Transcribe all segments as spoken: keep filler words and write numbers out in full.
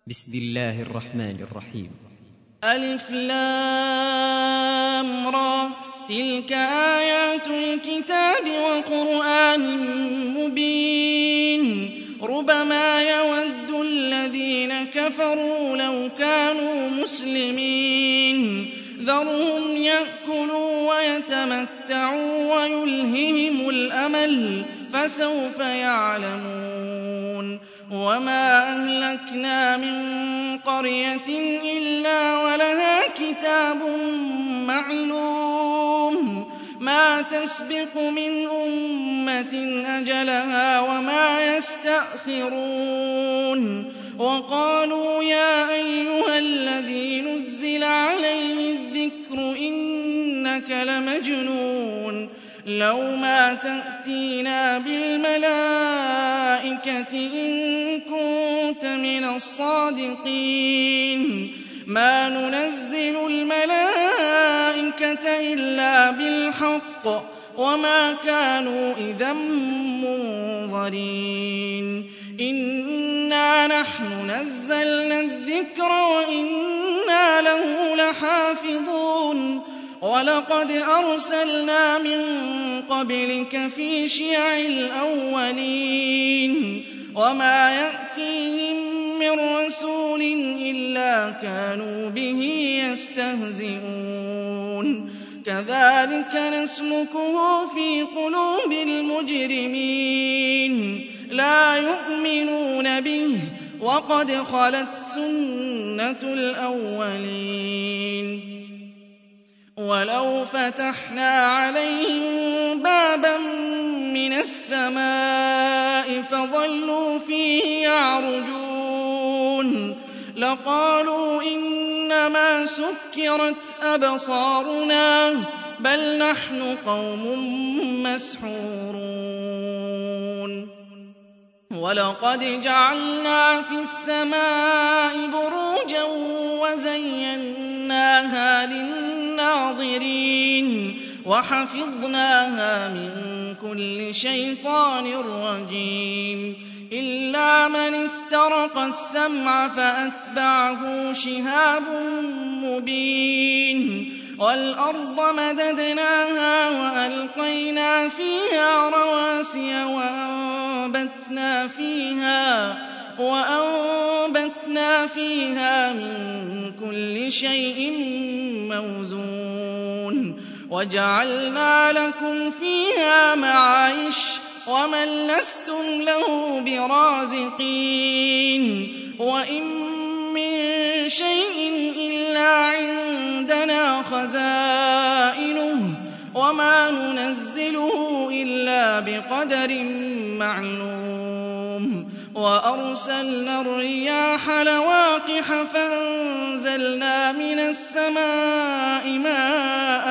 بسم الله الرحمن الرحيم. ألف لام را تلك آيات الكتاب وقرآن مبين ربما يود الذين كفروا لو كانوا مسلمين ذرهم يأكلوا ويتمتعوا ويلههم الأمل فسوف يعلمون وما أهلكنا من قرية إلا ولها كتاب معلوم ما تسبق من أمة أجلها وما يستأخرون وقالوا يا أيها الذي نزل عليه الذكر إنك لمجنون لو ما تأتينا بالملائكة إن كنت من الصادقين ما ننزل الملائكة إلا بالحق وما كانوا إذا منظرين إنا نحن نزلنا الذكر وإنا له لحافظون وَلَقَدْ أَرْسَلْنَا مِن قَبْلِكَ فِي شِيَعِ الْأَوَّلِينَ وَمَا يَأْتِيهِم مِّن رَّسُولٍ إِلَّا كَانُوا بِهِ يَسْتَهْزِئُونَ كَذَٰلِكَ نَسْلُكُهُ فِي قُلُوبِ الْمُجْرِمِينَ لَا يُؤْمِنُونَ بِهِ وَقَدْ خَلَتْ سُنَّةُ الْأَوَّلِينَ وَلَوْ فَتَحْنَا عَلَيْهِم بَابًا مِّنَ السَّمَاءِ فَظَلُّوا فِيهِ يَعْرُجُونَ لَقَالُوا إِنَّمَا سُكِّرَتْ أَبْصَارُنَا بَلْ نَحْنُ قَوْمٌ مَّسْحُورُونَ وَلَقَدْ جَعَلْنَا فِي السَّمَاءِ بُرُوجًا وَزَيَّنَّاهَا لِلنَّاظِرِينَ وَحَفِظْنَاهَا مِن كُلِّ شَيْطَانٍ رَّجِيمٍ إِلَّا مَنِ اسْتَرَقَ السَّمْعَ فَأَتْبَعَهُ شِهَابٌ مُّبِينٌ وَالْأَرْضَ مَدَدْنَاهَا وَأَلْقَيْنَا فِيهَا رَوَاسِيَ وَأَنبَتْنَا فِيهَا وَأَنبَتْنَا فِيهَا مِن كُلِّ شَيْءٍ مَّوْزُونٍ وَجَعَلْنَا لَكُمْ فِيهَا مَعَايِشَ وَمَن لَّسْتُمْ لَهُ بِرَازِقِينَ وَإِن مِّن شَيْءٍ إِلَّا عِندَنَا خَزَائِنُهُ وَمَا نُنَزِّلُهُ إِلَّا بِقَدَرٍ مَّعْلُومٍ وَأَرْسَلْنَا الرِّيَاحَ لَوَاقِحَ فَأَنزَلْنَا مِنَ السَّمَاءِ مَاءً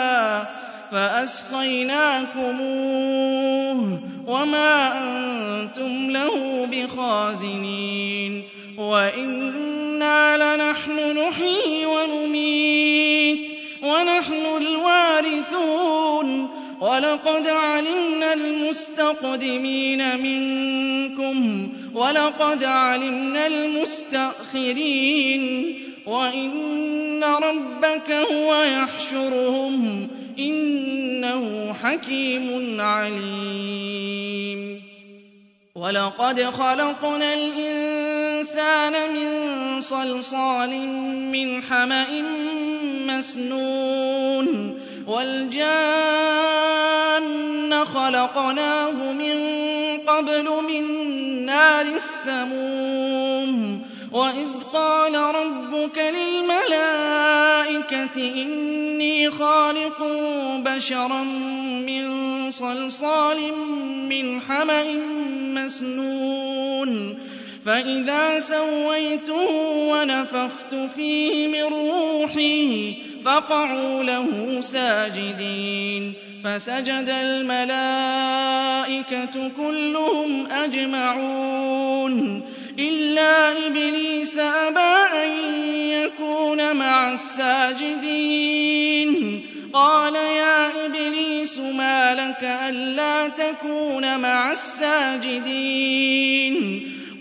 فَأَسْقَيْنَاكُمُوهُ وَمَا أَنتُمْ لَهُ بِخَازِنِينَ وَإِنَّا لَنَحْنُ نُحْيِي وَنُمِيتُ وَنَحْنُ الْوَارِثُونَ وَلَقَدْ عَلِمْنَا الْمُسْتَقْدِمِينَ مِنكُمْ وَلَقَدْ عَلِمْنَا الْمُسْتَأْخِرِينَ وَإِنَّ رَبَّكَ هُوَ يَحْشُرُهُمْ إِنَّهُ حَكِيمٌ عَلِيمٌ وَلَقَدْ خَلَقْنَا الْإِنسَانَ مِن صَلْصَالٍ مِّنْ حَمَإٍ مَّسْنُونٍ وَالْجَانَّ خَلَقْنَاهُ مِن قَبْلُ مِن نَّارِ السَّمُومِ وَإِذْ قَالَ رَبُّكَ لِلْمَلَائِكَةِ إِنِّي خَالِقٌ بَشَرًا مِّن صَلْصَالٍ مِّنْ حَمَإٍ مَّسْنُونٍ فَإِذَا سَوَّيْتُهُ وَنَفَخْتُ فِيهِ مِن رُّوحِي فَقَعُوا لَهُ سَاجِدِينَ فَسَجَدَ الْمَلَائِكَةُ كُلُّهُمْ أَجْمَعُونَ إِلَّا إِبْلِيسَ أَبَىٰ أَن يَكُونَ مَعَ السَّاجِدِينَ قَالَ يَا إِبْلِيسُ مَا لَكَ أَلَّا تَكُونَ مَعَ السَّاجِدِينَ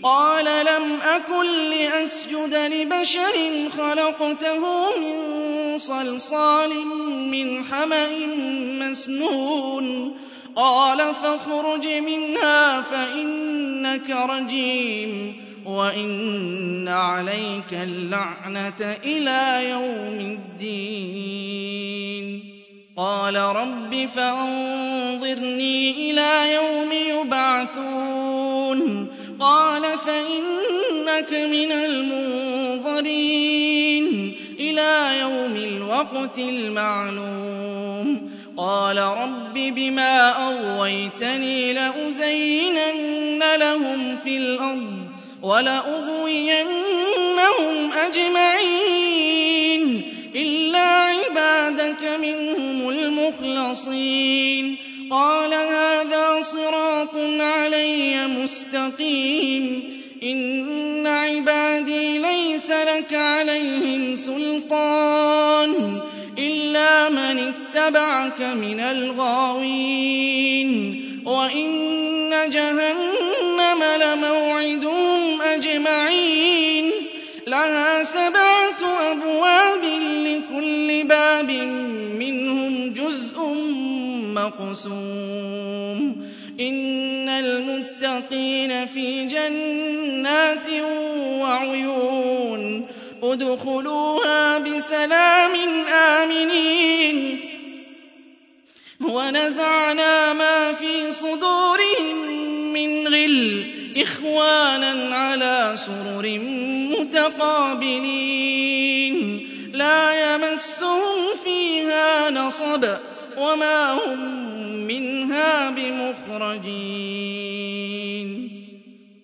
قَالَ لَمْ أَكُن لِّأَسْجُدَ لِبَشَرٍ خَلَقْتَهُ مِن صَلْصَالٍ مِّنْ حَمَإٍ مَّسْنُونٍ قَالَ فَاخْرُجْ مِنْهَا فَإِنَّكَ رَجِيمٌ وَإِنَّ عَلَيْكَ اللَّعْنَةَ إِلَىٰ يَوْمِ الدِّينِ قَالَ رَبِّ فَأَنظِرْنِي إِلَىٰ يَوْمِ يُبْعَثُونَ قَالَ فَإِنَّكَ مِنَ الْمُنظَرِينَ إِلَىٰ يَوْمِ الْوَقْتِ الْمَعْلُومِ قَالَ رَبِّ بِمَا أَغْوَيْتَنِي لَأُزَيِّنَنَّ لَهُمْ فِي الْأَرْضِ وَلَأُغْوِيَنَّهُمْ أَجْمَعِينَ إِلَّا عِبَادَكَ مِنْهُمُ الْمُخْلَصِينَ قَالَ هَٰذَا صِرَاطٌ عَلَيَّ مُسْتَقِيمٌ إِنَّ عِبَادِي لَيْسَ لَكَ عَلَيْهِمْ سُلْطَانٌ إِلَّا مَنِ اتَّبَعَكَ مِنَ الْغَاوِينَ وَإِنَّ جَهَنَّمَ لَمَوْعِدُهُمْ أَجْمَعِينَ لَهَا سَبْعَةُ أَبْوَابٍ لِّكُلِّ بَابٍ مِّنْهُمْ جُزْءٌ مَّقْسُومٌ إِنَّ الْمُتَّقِينَ فِي جَنَّاتٍ وَعُيُونٍ ادْخُلُوهَا بِسَلَامٍ آمِنِينَ وَنَزَعْنَا مَا فِي صُدُورِهِم مِّنْ غِلٍّ إِخْوَانًا عَلَىٰ سُرُرٍ مُّتَقَابِلِينَ لَا يَمَسُّهُمْ فِيهَا نَصَبٌ وَمَا هُم مِّنْهَا بِمُخْرَجِينَ